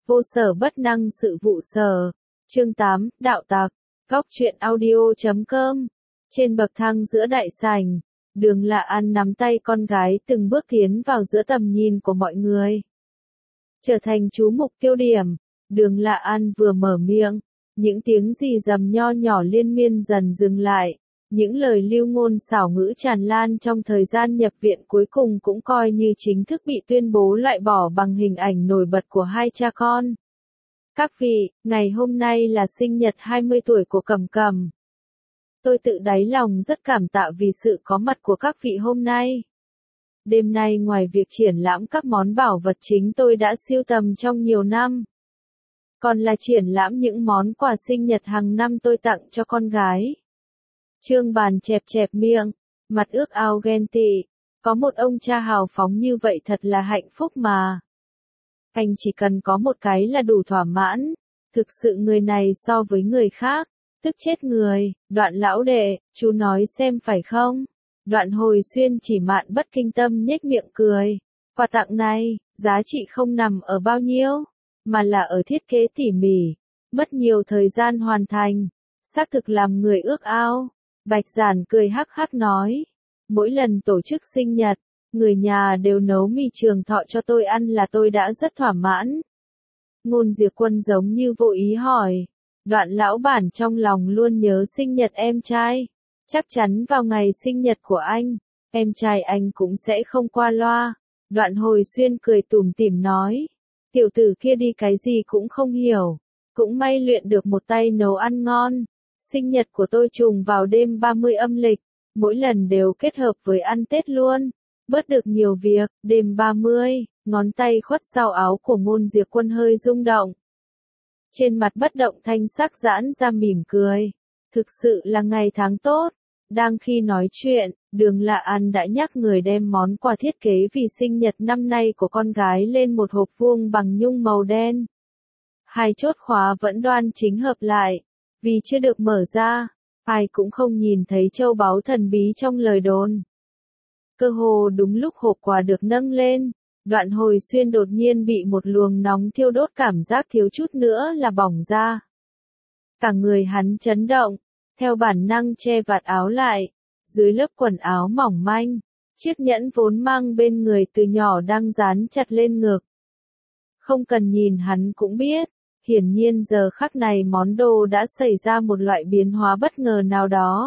Vô sở bất năng sự vụ sở. Chương 8, đạo tặc. Góc truyện audio.com. Trên bậc thang giữa đại sảnh, Đường Lạ An nắm tay con gái từng bước tiến vào giữa tầm nhìn của mọi người. Trở thành chú mục tiêu điểm, Đường Lạ An vừa mở miệng, những tiếng rì rầm nho nhỏ liên miên dần dừng lại. Những lời lưu ngôn xảo ngữ tràn lan trong thời gian nhập viện cuối cùng cũng coi như chính thức bị tuyên bố loại bỏ bằng hình ảnh nổi bật của hai cha con. Các vị, ngày hôm nay là sinh nhật 20 tuổi của Cẩm Cẩm. Tôi tự đáy lòng rất cảm tạ vì sự có mặt của các vị hôm nay. Đêm nay ngoài việc triển lãm các món bảo vật chính tôi đã sưu tầm trong nhiều năm, còn là triển lãm những món quà sinh nhật hàng năm tôi tặng cho con gái. Trương Bàn chẹp chẹp miệng, mặt ước ao ghen tị, có một ông cha hào phóng như vậy thật là hạnh phúc mà. Anh chỉ cần có một cái là đủ thỏa mãn, thực sự người này so với người khác, tức chết người. Đoạn lão đệ, chú nói xem phải không? Đoạn Hồi Xuyên chỉ mạn bất kinh tâm nhếch miệng cười. Quà tặng này, giá trị không nằm ở bao nhiêu, mà là ở thiết kế tỉ mỉ, mất nhiều thời gian hoàn thành, xác thực làm người ước ao. Bạch Giản cười hắc hắc nói, mỗi lần tổ chức sinh nhật, người nhà đều nấu mì trường thọ cho tôi ăn là tôi đã rất thỏa mãn. Ngôn Diệp Quân giống như vô ý hỏi, Đoạn lão bản trong lòng luôn nhớ sinh nhật em trai, chắc chắn vào ngày sinh nhật của anh, em trai anh cũng sẽ không qua loa. Đoạn Hồi Xuyên cười tủm tỉm nói, tiểu tử kia đi cái gì cũng không hiểu, cũng may luyện được một tay nấu ăn ngon. Sinh nhật của tôi trùng vào đêm 30 âm lịch, mỗi lần đều kết hợp với ăn Tết luôn, bớt được nhiều việc. Đêm 30, ngón tay khuất sau áo của Ngôn Diệp Quân hơi rung động. Trên mặt bất động thanh sắc giãn ra mỉm cười, thực sự là ngày tháng tốt. Đang khi nói chuyện, Đường Lạ An đã nhắc người đem món quà thiết kế vì sinh nhật năm nay của con gái lên một hộp vuông bằng nhung màu đen. Hai chốt khóa vẫn đoan chính hợp lại. Vì chưa được mở ra, ai cũng không nhìn thấy châu báu thần bí trong lời đồn. Cơ hồ đúng lúc hộp quà được nâng lên, Đoạn Hồi Xuyên đột nhiên bị một luồng nóng thiêu đốt, cảm giác thiếu chút nữa là bỏng ra. Cả người hắn chấn động, theo bản năng che vạt áo lại, dưới lớp quần áo mỏng manh, chiếc nhẫn vốn mang bên người từ nhỏ đang dán chặt lên ngực. Không cần nhìn hắn cũng biết. Hiển nhiên giờ khắc này món đồ đã xảy ra một loại biến hóa bất ngờ nào đó.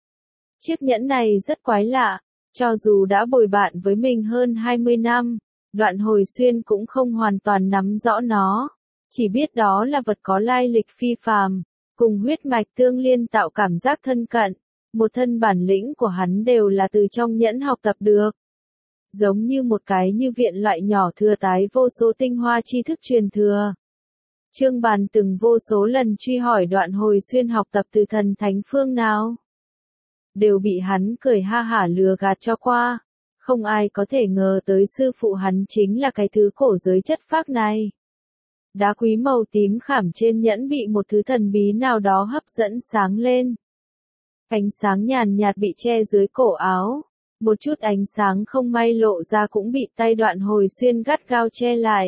Chiếc nhẫn này rất quái lạ, cho dù đã bồi bạn với mình hơn 20 năm, Đoạn Hồi Xuyên cũng không hoàn toàn nắm rõ nó, chỉ biết đó là vật có lai lịch phi phàm, cùng huyết mạch tương liên tạo cảm giác thân cận, một thân bản lĩnh của hắn đều là từ trong nhẫn học tập được. Giống như một cái như viện loại nhỏ thừa tái vô số tinh hoa tri thức truyền thừa. Trương Bàn từng vô số lần truy hỏi Đoạn Hồi Xuyên học tập từ thần thánh phương nào, đều bị hắn cười ha hả lừa gạt cho qua. Không ai có thể ngờ tới sư phụ hắn chính là cái thứ cổ giới chất phác này. Đá quý màu tím khảm trên nhẫn bị một thứ thần bí nào đó hấp dẫn sáng lên. Ánh sáng nhàn nhạt bị che dưới cổ áo, một chút ánh sáng không may lộ ra cũng bị tay Đoạn Hồi Xuyên gắt gao che lại.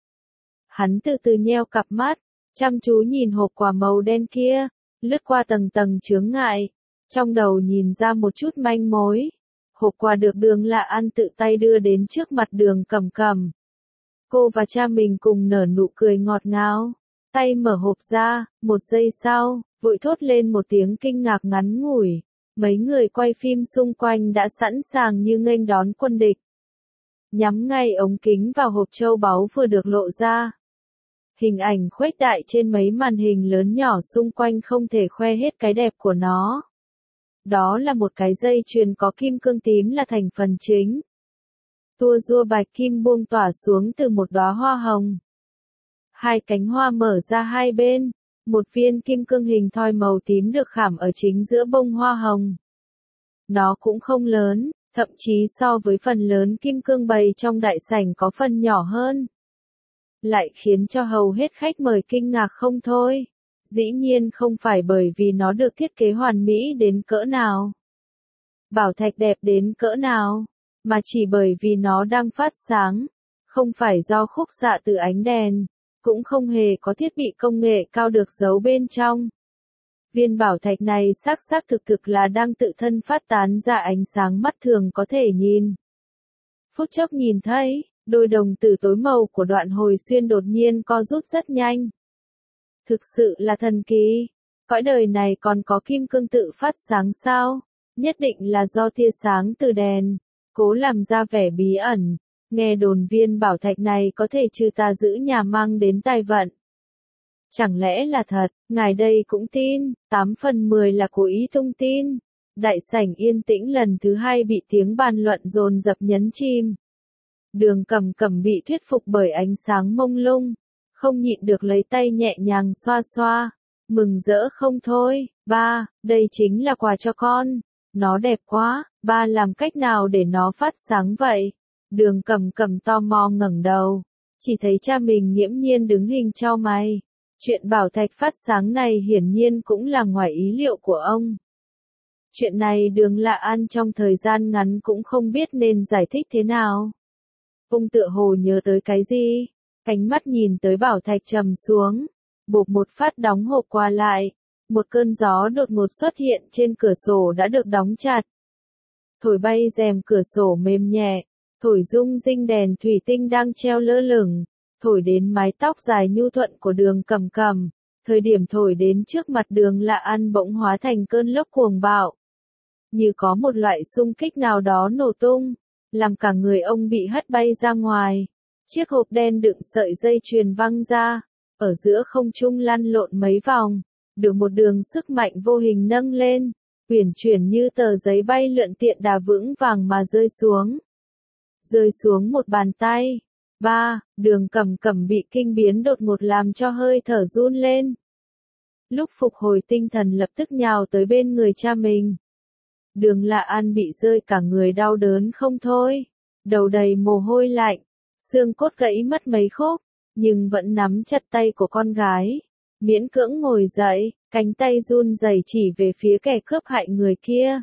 Hắn từ từ nheo cặp mắt, chăm chú nhìn hộp quà màu đen kia, lướt qua tầng tầng chướng ngại, trong đầu nhìn ra một chút manh mối. Hộp quà được Đường Lạ An tự tay đưa đến trước mặt Đường Cẩm Cẩm. Cô và cha mình cùng nở nụ cười ngọt ngào, tay mở hộp ra, một giây sau, vội thốt lên một tiếng kinh ngạc ngắn ngủi. Mấy người quay phim xung quanh đã sẵn sàng như nghênh đón quân địch. Nhắm ngay ống kính vào hộp châu báu vừa được lộ ra. Hình ảnh khuếch đại trên mấy màn hình lớn nhỏ xung quanh không thể khoe hết cái đẹp của nó. Đó là một cái dây chuyền có kim cương tím là thành phần chính. Tua rua bạch kim buông tỏa xuống từ một đóa hoa hồng. Hai cánh hoa mở ra hai bên, một viên kim cương hình thoi màu tím được khảm ở chính giữa bông hoa hồng. Nó cũng không lớn, thậm chí so với phần lớn kim cương bày trong đại sảnh có phần nhỏ hơn. Lại khiến cho hầu hết khách mời kinh ngạc không thôi. Dĩ nhiên không phải bởi vì nó được thiết kế hoàn mỹ đến cỡ nào, bảo thạch đẹp đến cỡ nào, mà chỉ bởi vì nó đang phát sáng, không phải do khúc xạ từ ánh đèn, cũng không hề có thiết bị công nghệ cao được giấu bên trong. Viên bảo thạch này xác thực là đang tự thân phát tán ra ánh sáng mắt thường có thể nhìn. Phút chốc nhìn thấy, đôi đồng tử tối màu của Đoạn Hồi Xuyên đột nhiên co rút rất nhanh. Thực sự là thần kỳ. Cõi đời này còn có kim cương tự phát sáng sao? Nhất định là do tia sáng từ đèn, cố làm ra vẻ bí ẩn. Nghe đồn viên bảo thạch này có thể trừ tà giữ nhà mang đến tài vận. Chẳng lẽ là thật, ngài đây cũng tin, 8 phần 10 là cố ý tung tin. Đại sảnh yên tĩnh lần thứ 2 bị tiếng bàn luận dồn dập nhấn chìm. Đường Cầm Cẩm bị thuyết phục bởi ánh sáng mông lung, không nhịn được lấy tay nhẹ nhàng xoa xoa, mừng rỡ không thôi. Ba, đây chính là quà cho con, nó đẹp quá, ba làm cách nào để nó phát sáng vậy? Đường Cầm Cẩm tò mò ngẩng đầu, chỉ thấy cha mình nghiễm nhiên đứng hình chau mày. Chuyện bảo thạch phát sáng này hiển nhiên cũng là ngoài ý liệu của ông. Chuyện này Đường Lạ An trong thời gian ngắn cũng không biết nên giải thích thế nào. Ông tựa hồ nhớ tới cái gì, ánh mắt nhìn tới bảo thạch trầm xuống, bộp một phát đóng hộp qua lại, một cơn gió đột ngột xuất hiện trên cửa sổ đã được đóng chặt. Thổi bay rèm cửa sổ mềm nhẹ, thổi rung rinh đèn thủy tinh đang treo lơ lửng, thổi đến mái tóc dài nhu thuận của Đường Cầm Cẩm, thời điểm thổi đến trước mặt Đường Lạ An bỗng hóa thành cơn lốc cuồng bạo. Như có một loại xung kích nào đó nổ tung, làm cả người ông bị hất bay ra ngoài. Chiếc hộp đen đựng sợi dây chuyền văng ra, ở giữa không trung lăn lộn mấy vòng, được một đường sức mạnh vô hình nâng lên, uyển chuyển như tờ giấy bay lượn tiện đà vững vàng mà rơi xuống. Rơi xuống một bàn tay. Ba, Đường Cầm Cẩm bị kinh biến đột ngột làm cho hơi thở run lên. Lúc phục hồi tinh thần lập tức nhào tới bên người cha mình. Đường Lạ An bị rơi cả người đau đớn không thôi, đầu đầy mồ hôi lạnh, xương cốt gãy mất mấy khúc, nhưng vẫn nắm chặt tay của con gái, miễn cưỡng ngồi dậy, cánh tay run rẩy chỉ về phía kẻ cướp hại người kia.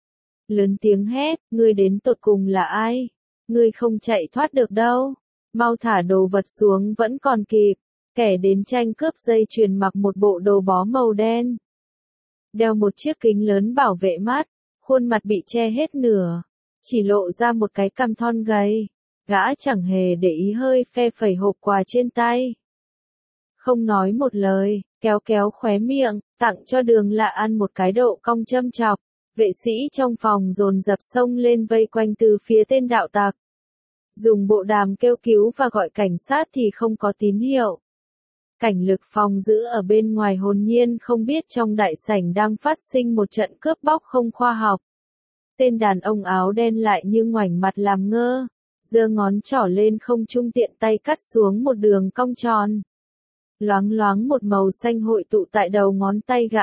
Lớn tiếng hét, ngươi đến tột cùng là ai? Ngươi không chạy thoát được đâu, mau thả đồ vật xuống vẫn còn kịp. Kẻ đến tranh cướp dây chuyền mặc một bộ đồ bó màu đen, đeo một chiếc kính lớn bảo vệ mắt, khuôn mặt bị che hết nửa, chỉ lộ ra một cái cằm thon gầy. Gã chẳng hề để ý hơi phe phẩy hộp quà trên tay. Không nói một lời, kéo khóe miệng, tặng cho Đường Lạ An một cái độ cong châm chọc. Vệ sĩ trong phòng dồn dập xông lên vây quanh từ phía tên đạo tặc. Dùng bộ đàm kêu cứu và gọi cảnh sát thì không có tín hiệu. Cảnh lực phòng giữ ở bên ngoài hồn nhiên không biết trong đại sảnh đang phát sinh một trận cướp bóc không khoa học. Tên đàn ông áo đen lại như ngoảnh mặt làm ngơ, giơ ngón trỏ lên không trung tiện tay cắt xuống một đường cong tròn. Loáng loáng một màu xanh hội tụ tại đầu ngón tay gã.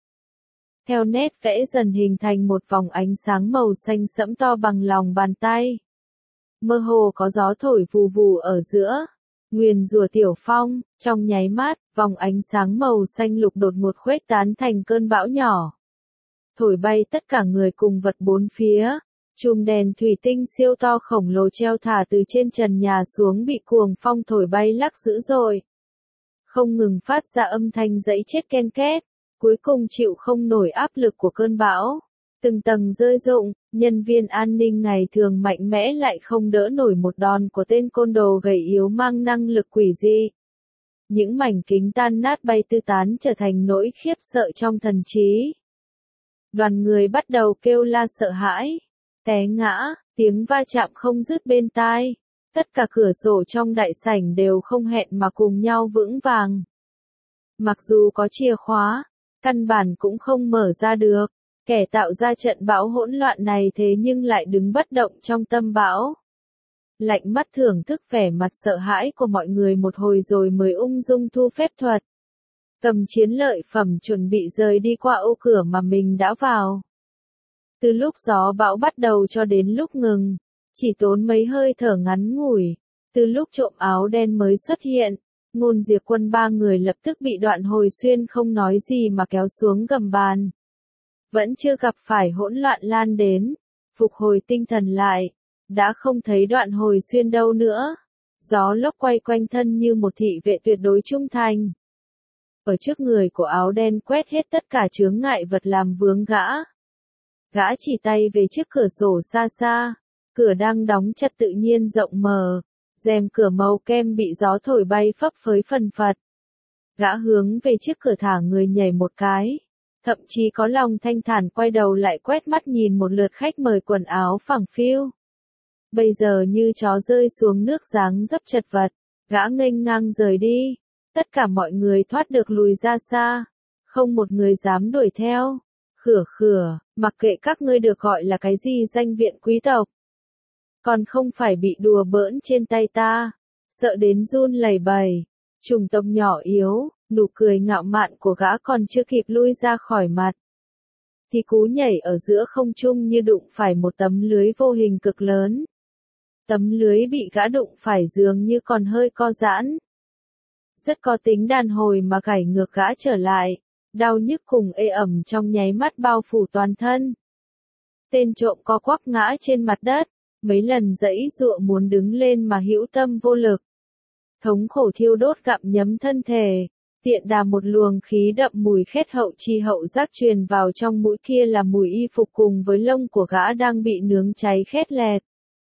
Theo nét vẽ dần hình thành một vòng ánh sáng màu xanh sẫm to bằng lòng bàn tay. Mơ hồ có gió thổi vù vù ở giữa. Nguyền rủa tiểu phong, trong nháy mắt, vòng ánh sáng màu xanh lục đột ngột khuếch tán thành cơn bão nhỏ. Thổi bay tất cả người cùng vật bốn phía. Chùm đèn thủy tinh siêu to khổng lồ treo thả từ trên trần nhà xuống bị cuồng phong thổi bay lắc dữ dội. Không ngừng phát ra âm thanh dẫy chết ken két, cuối cùng chịu không nổi áp lực của cơn bão. Từng tầng rơi rụng, nhân viên an ninh ngày thường mạnh mẽ lại không đỡ nổi một đòn của tên côn đồ gầy yếu mang năng lực quỷ dị. Những mảnh kính tan nát bay tứ tán trở thành nỗi khiếp sợ trong thần trí. Đoàn người bắt đầu kêu la sợ hãi, té ngã, tiếng va chạm không dứt bên tai. Tất cả cửa sổ trong đại sảnh đều không hẹn mà cùng nhau vững vàng. Mặc dù có chìa khóa, căn bản cũng không mở ra được. Kẻ tạo ra trận bão hỗn loạn này thế nhưng lại đứng bất động trong tâm bão. Lạnh mắt thưởng thức vẻ mặt sợ hãi của mọi người một hồi rồi mới ung dung thu phép thuật. Cầm chiến lợi phẩm chuẩn bị rời đi qua ô cửa mà mình đã vào. Từ lúc gió bão bắt đầu cho đến lúc ngừng, chỉ tốn mấy hơi thở ngắn ngủi. Từ lúc trộm áo đen mới xuất hiện, Ngôn Diệp Quân ba người lập tức bị Đoạn Hồi Xuyên không nói gì mà kéo xuống gầm bàn. Vẫn chưa gặp phải hỗn loạn lan đến, phục hồi tinh thần lại, đã không thấy Đoạn Hồi Xuyên đâu nữa. Gió lốc quay quanh thân như một thị vệ tuyệt đối trung thành. Ở trước người của áo đen quét hết tất cả chướng ngại vật làm vướng gã. Gã chỉ tay về chiếc cửa sổ xa xa, cửa đang đóng chặt tự nhiên rộng mở, rèm cửa màu kem bị gió thổi bay phấp phới phần phật. Gã hướng về chiếc cửa thả người nhảy một cái, thậm chí có lòng thanh thản quay đầu lại quét mắt nhìn một lượt khách mời quần áo phẳng phiu. Bây giờ như chó rơi xuống nước dáng dấp chật vật, gã nghênh ngang rời đi, tất cả mọi người thoát được lùi ra xa, không một người dám đuổi theo. Khửa khửa, mặc kệ các ngươi được gọi là cái gì danh viện quý tộc. Còn không phải bị đùa bỡn trên tay ta, sợ đến run lẩy bẩy. Chủng tộc nhỏ yếu, nụ cười ngạo mạn của gã còn chưa kịp lui ra khỏi mặt. Thì cú nhảy ở giữa không trung như đụng phải một tấm lưới vô hình cực lớn. Tấm lưới bị gã đụng phải dường như còn hơi co giãn. Rất có tính đàn hồi mà gảy ngược gã trở lại. Đau nhức cùng ê ẩm trong nháy mắt bao phủ toàn thân. Tên trộm co quắp ngã trên mặt đất, mấy lần giãy giụa muốn đứng lên mà hữu tâm vô lực. Thống khổ thiêu đốt gặm nhấm thân thể, tiện đà một luồng khí đậm mùi khét hậu chi hậu giác truyền vào trong mũi, kia là mùi y phục cùng với lông của gã đang bị nướng cháy khét lẹt.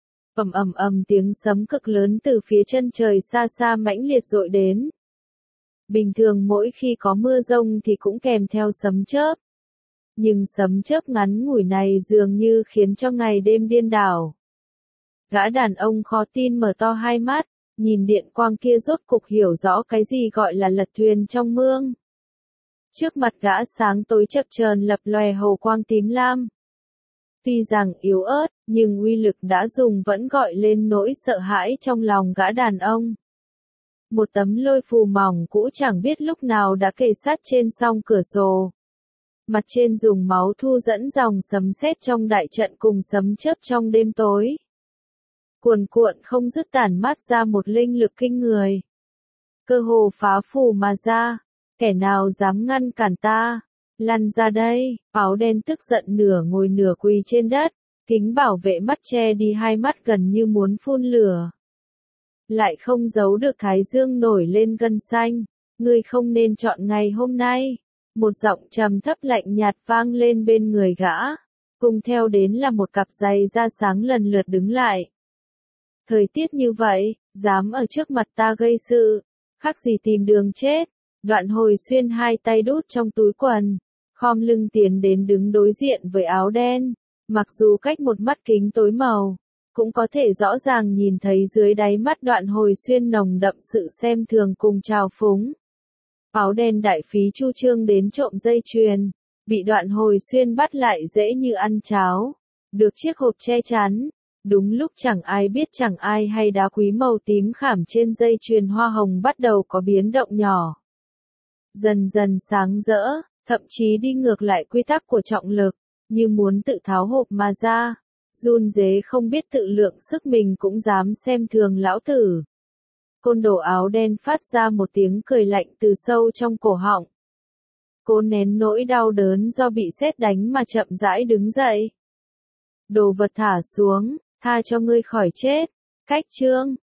Ầm tiếng sấm cực lớn từ phía chân trời xa xa mãnh liệt dội đến. Bình thường mỗi khi có mưa rông thì cũng kèm theo sấm chớp. Nhưng sấm chớp ngắn ngủi này dường như khiến cho ngày đêm điên đảo. Gã đàn ông khó tin mở to hai mắt, nhìn điện quang kia rốt cục hiểu rõ cái gì gọi là lật thuyền trong mương. Trước mặt gã sáng tối chập chờn lập lòe hào quang tím lam. Tuy rằng yếu ớt, nhưng uy lực đã dùng vẫn gọi lên nỗi sợ hãi trong lòng gã đàn ông. Một tấm lôi phù mỏng cũ chẳng biết lúc nào đã kề sát trên song cửa sổ. Mặt trên dùng máu thu dẫn dòng sấm sét trong đại trận cùng sấm chớp trong đêm tối. Cuồn cuộn không dứt tản mát ra một linh lực kinh người. Cơ hồ phá phù mà ra, kẻ nào dám ngăn cản ta, lăn ra đây. Áo đen tức giận nửa ngồi nửa quỳ trên đất, kính bảo vệ mắt che đi hai mắt gần như muốn phun lửa. Lại không giấu được thái dương nổi lên gân xanh, ngươi không nên chọn ngày hôm nay. Một giọng trầm thấp lạnh nhạt vang lên bên người gã, cùng theo đến là một cặp giày da sáng lần lượt đứng lại. Thời tiết như vậy, dám ở trước mặt ta gây sự, khác gì tìm đường chết. Đoạn Hồi Xuyên hai tay đút trong túi quần, khom lưng tiến đến đứng đối diện với áo đen, mặc dù cách một mắt kính tối màu, cũng có thể rõ ràng nhìn thấy dưới đáy mắt Đoạn Hồi Xuyên nồng đậm sự xem thường cùng trào phúng. Áo đen đại phí chu trương đến trộm dây chuyền, bị Đoạn Hồi Xuyên bắt lại dễ như ăn cháo, được chiếc hộp che chắn. Đúng lúc chẳng ai biết chẳng ai hay đá quý màu tím khảm trên dây chuyền hoa hồng bắt đầu có biến động nhỏ. Dần dần sáng rỡ, thậm chí đi ngược lại quy tắc của trọng lực, như muốn tự tháo hộp mà ra. Run rế không biết tự lượng sức mình cũng dám xem thường lão tử. Côn đồ áo đen phát ra một tiếng cười lạnh từ sâu trong cổ họng. Cố nén nỗi đau đớn do bị sét đánh mà chậm rãi đứng dậy. Đồ vật thả xuống, tha cho ngươi khỏi chết. Cách chương